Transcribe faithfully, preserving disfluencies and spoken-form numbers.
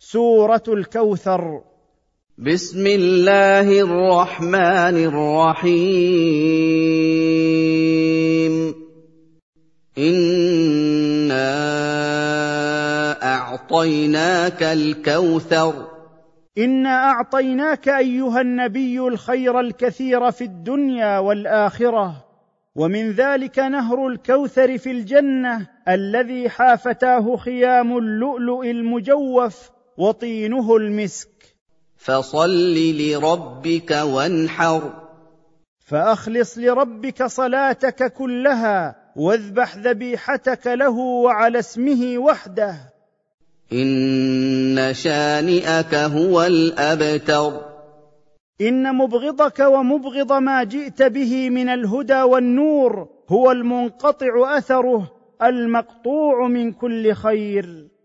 سورة الكوثر. بسم الله الرحمن الرحيم. إنا أعطيناك الكوثر. إنا أعطيناك أيها النبي الخير الكثير في الدنيا والآخرة، ومن ذلك نهر الكوثر في الجنة الذي حافتاه خيام اللؤلؤ المجوف وطينه المسك. فصل لربك وانحر. فأخلص لربك صلاتك كلها، واذبح ذبيحتك له وعلى اسمه وحده. إن شانئك هو الأبتر. إن مبغضك ومبغض ما جئت به من الهدى والنور هو المنقطع أثره، المقطوع من كل خير.